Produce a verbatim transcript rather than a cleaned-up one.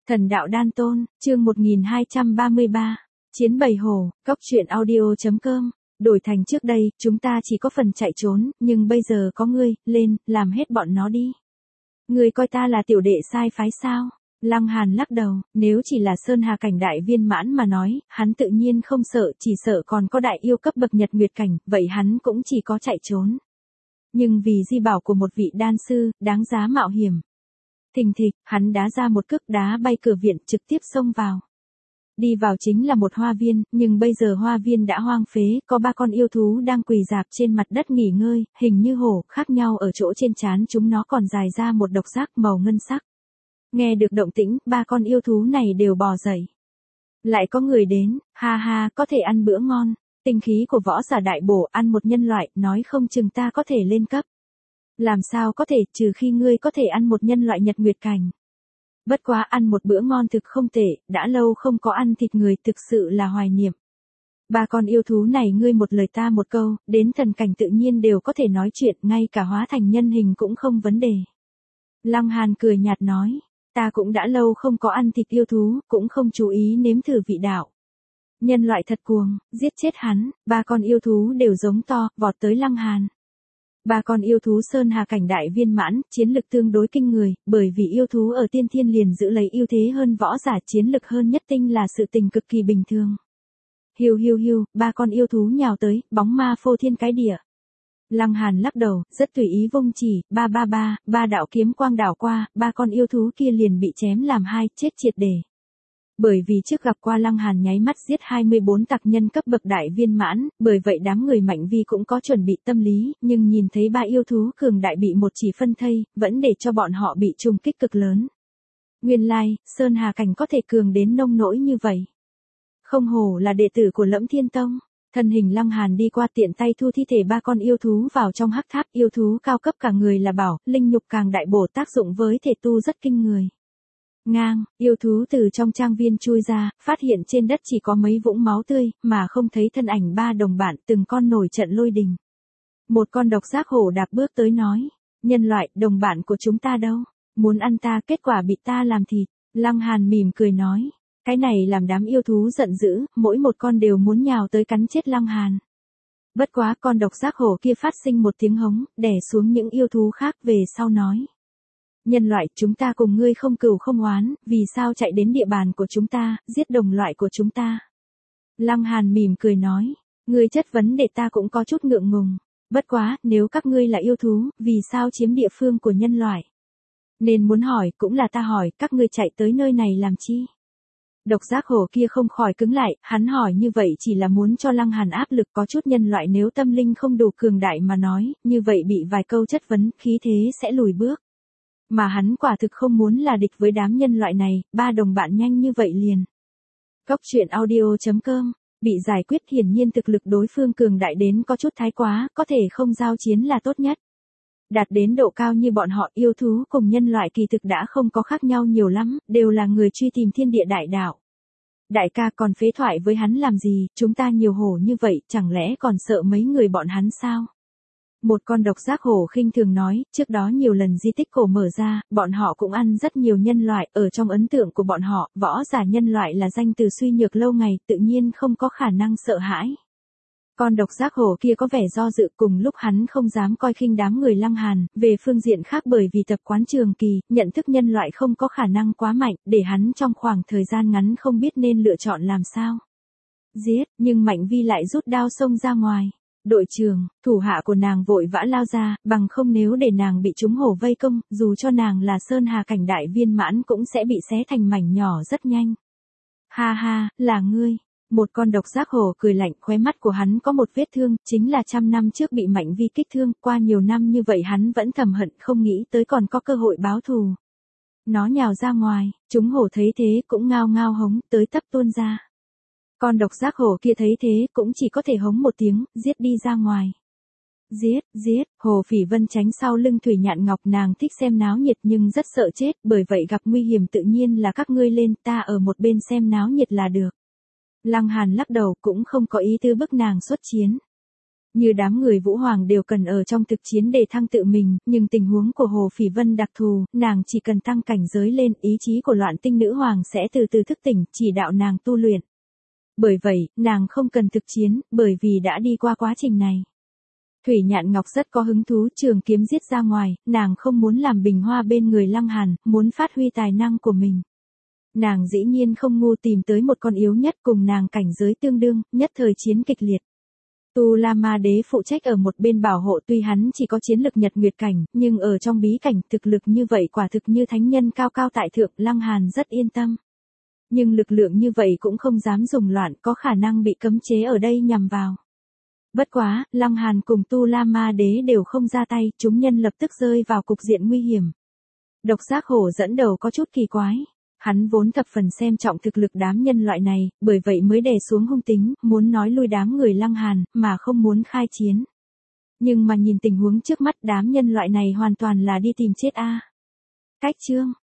Thần đạo đan tôn, chương một nghìn hai trăm ba mươi ba. Chiến bầy hổ, cóc truyện audio.com. Đổi thành trước đây, chúng ta chỉ có phần chạy trốn, nhưng bây giờ có ngươi, lên, làm hết bọn nó đi. Ngươi coi ta là tiểu đệ sai phái sao? Lăng Hàn lắc đầu, nếu chỉ là Sơn Hà cảnh đại viên mãn mà nói, hắn tự nhiên không sợ, chỉ sợ còn có đại yêu cấp bậc Nhật Nguyệt cảnh, vậy hắn cũng chỉ có chạy trốn. Nhưng vì di bảo của một vị đan sư, đáng giá mạo hiểm. Thình thịch, hắn đá ra một cước đá bay cửa viện trực tiếp xông vào. Đi vào chính là một hoa viên, nhưng bây giờ hoa viên đã hoang phế, có ba con yêu thú đang quỳ rạp trên mặt đất nghỉ ngơi, hình như hổ, khác nhau ở chỗ trên trán chúng nó còn dài ra một độc giác màu ngân sắc. Nghe được động tĩnh, ba con yêu thú này đều bò dậy. Lại có người đến, ha ha, có thể ăn bữa ngon, tinh khí của võ giả đại bổ ăn một nhân loại, nói không chừng ta có thể lên cấp. Làm sao có thể, trừ khi ngươi có thể ăn một nhân loại Nhật Nguyệt cảnh. Bất quá ăn một bữa ngon thực không tệ, đã lâu không có ăn thịt người thực sự là hoài niệm. Ba con yêu thú này ngươi một lời ta một câu, đến thần cảnh tự nhiên đều có thể nói chuyện, ngay cả hóa thành nhân hình cũng không vấn đề. Lăng Hàn cười nhạt nói, ta cũng đã lâu không có ăn thịt yêu thú, cũng không chú ý nếm thử vị đạo. Nhân loại thật cuồng, giết chết hắn, ba con yêu thú đều giống to, vọt tới Lăng Hàn. Ba con yêu thú Sơn Hà cảnh đại viên mãn, chiến lực tương đối kinh người, bởi vì yêu thú ở tiên thiên liền giữ lấy ưu thế hơn võ giả, chiến lực hơn nhất tinh là sự tình cực kỳ bình thường. Hiu hiu hiu, ba con yêu thú nhào tới, bóng ma phô thiên cái địa. Lăng Hàn lắc đầu, rất tùy ý vung chỉ, ba ba ba, ba đạo kiếm quang đảo qua, ba con yêu thú kia liền bị chém làm hai, chết triệt để. Bởi vì trước gặp qua Lăng Hàn nháy mắt giết hai mươi bốn tặc nhân cấp bậc đại viên mãn, bởi vậy đám người Mạnh Vi cũng có chuẩn bị tâm lý, nhưng nhìn thấy ba yêu thú cường đại bị một chỉ phân thây, vẫn để cho bọn họ bị trùng kích cực lớn. Nguyên lai, Sơn Hà cảnh có thể cường đến nông nỗi như vậy. Không hổ là đệ tử của Lẫm Thiên Tông. Thân hình Lăng Hàn đi qua tiện tay thu thi thể ba con yêu thú vào trong hắc tháp, yêu thú cao cấp cả người là bảo, linh nhục càng đại bổ tác dụng với thể tu rất kinh người. Ngang, yêu thú từ trong trang viên chui ra, phát hiện trên đất chỉ có mấy vũng máu tươi, mà không thấy thân ảnh ba đồng bạn, từng con nổi trận lôi đình. Một con độc giác hổ đạp bước tới nói, nhân loại, đồng bạn của chúng ta đâu, muốn ăn ta, kết quả bị ta làm thịt. Lăng Hàn mỉm cười nói, cái này làm đám yêu thú giận dữ, mỗi một con đều muốn nhào tới cắn chết Lăng Hàn. Bất quá con độc giác hổ kia phát sinh một tiếng hống, đè xuống những yêu thú khác về sau nói. Nhân loại, chúng ta cùng ngươi không cừu không oán, vì sao chạy đến địa bàn của chúng ta, giết đồng loại của chúng ta. Lăng Hàn mỉm cười nói, ngươi chất vấn để ta cũng có chút ngượng ngùng. Bất quá, nếu các ngươi là yêu thú, vì sao chiếm địa phương của nhân loại? Nên muốn hỏi, cũng là ta hỏi, các ngươi chạy tới nơi này làm chi? Độc giác hổ kia không khỏi cứng lại, hắn hỏi như vậy chỉ là muốn cho Lăng Hàn áp lực, có chút nhân loại nếu tâm linh không đủ cường đại mà nói, như vậy bị vài câu chất vấn, khí thế sẽ lùi bước. Mà hắn quả thực không muốn là địch với đám nhân loại này, ba đồng bạn nhanh như vậy liền. Cóc truyện audio.com, bị giải quyết hiển nhiên thực lực đối phương cường đại đến có chút thái quá, có thể không giao chiến là tốt nhất. Đạt đến độ cao như bọn họ, yêu thú cùng nhân loại kỳ thực đã không có khác nhau nhiều lắm, đều là người truy tìm thiên địa đại đạo. Đại ca còn phế thoại với hắn làm gì, chúng ta nhiều hổ như vậy, chẳng lẽ còn sợ mấy người bọn hắn sao? Một con độc giác hổ khinh thường nói, trước đó nhiều lần di tích cổ mở ra, bọn họ cũng ăn rất nhiều nhân loại, ở trong ấn tượng của bọn họ, võ giả nhân loại là danh từ suy nhược lâu ngày, tự nhiên không có khả năng sợ hãi. Con độc giác hổ kia có vẻ do dự, cùng lúc hắn không dám coi khinh đám người Lăng Hàn, về phương diện khác bởi vì tập quán trường kỳ, nhận thức nhân loại không có khả năng quá mạnh, để hắn trong khoảng thời gian ngắn không biết nên lựa chọn làm sao. Giết, nhưng Mạnh Vi lại rút đao xông ra ngoài. Đội trưởng, thủ hạ của nàng vội vã lao ra, bằng không nếu để nàng bị chúng hổ vây công, dù cho nàng là Sơn Hà cảnh đại viên mãn cũng sẽ bị xé thành mảnh nhỏ rất nhanh. Ha ha, là ngươi. Một con độc giác hổ cười lạnh, khóe mắt của hắn có một vết thương, chính là trăm năm trước bị Mạnh Vi kích thương, qua nhiều năm như vậy hắn vẫn thầm hận, không nghĩ tới còn có cơ hội báo thù. Nó nhào ra ngoài, chúng hổ thấy thế cũng ngao ngao hống, tới tấp tuôn ra. Con độc giác hổ kia thấy thế cũng chỉ có thể hống một tiếng, giết đi ra ngoài. Giết, giết, Hồ Phỉ Vân tránh sau lưng Thủy Nhạn Ngọc, nàng thích xem náo nhiệt nhưng rất sợ chết, bởi vậy gặp nguy hiểm tự nhiên là các ngươi lên, ta ở một bên xem náo nhiệt là được. Lăng Hàn lắc đầu, cũng không có ý tư bức nàng xuất chiến. Như đám người Vũ Hoàng đều cần ở trong thực chiến để thăng tự mình, nhưng tình huống của Hồ Phỉ Vân đặc thù, nàng chỉ cần tăng cảnh giới lên, ý chí của Loạn Tinh Nữ Hoàng sẽ từ từ thức tỉnh, chỉ đạo nàng tu luyện. Bởi vậy, nàng không cần thực chiến, bởi vì đã đi qua quá trình này. Thủy Nhạn Ngọc rất có hứng thú trường kiếm giết ra ngoài, nàng không muốn làm bình hoa bên người Lăng Hàn, muốn phát huy tài năng của mình. Nàng dĩ nhiên không ngu tìm tới một con yếu nhất cùng nàng cảnh giới tương đương, nhất thời chiến kịch liệt. Tu La Ma Đế phụ trách ở một bên bảo hộ, tuy hắn chỉ có chiến lực nhật nguyệt cảnh, nhưng ở trong bí cảnh thực lực như vậy quả thực như thánh nhân cao cao tại thượng, Lăng Hàn rất yên tâm. Nhưng lực lượng như vậy cũng không dám dùng loạn, có khả năng bị cấm chế ở đây nhằm vào. Bất quá, Lăng Hàn cùng Tu La Ma Đế đều không ra tay, chúng nhân lập tức rơi vào cục diện nguy hiểm. Độc Giác Hổ dẫn đầu có chút kỳ quái. Hắn vốn thập phần xem trọng thực lực đám nhân loại này, bởi vậy mới đè xuống hung tính, muốn nói lui đám người Lăng Hàn, mà không muốn khai chiến. Nhưng mà nhìn tình huống trước mắt, đám nhân loại này hoàn toàn là đi tìm chết a. Cách chương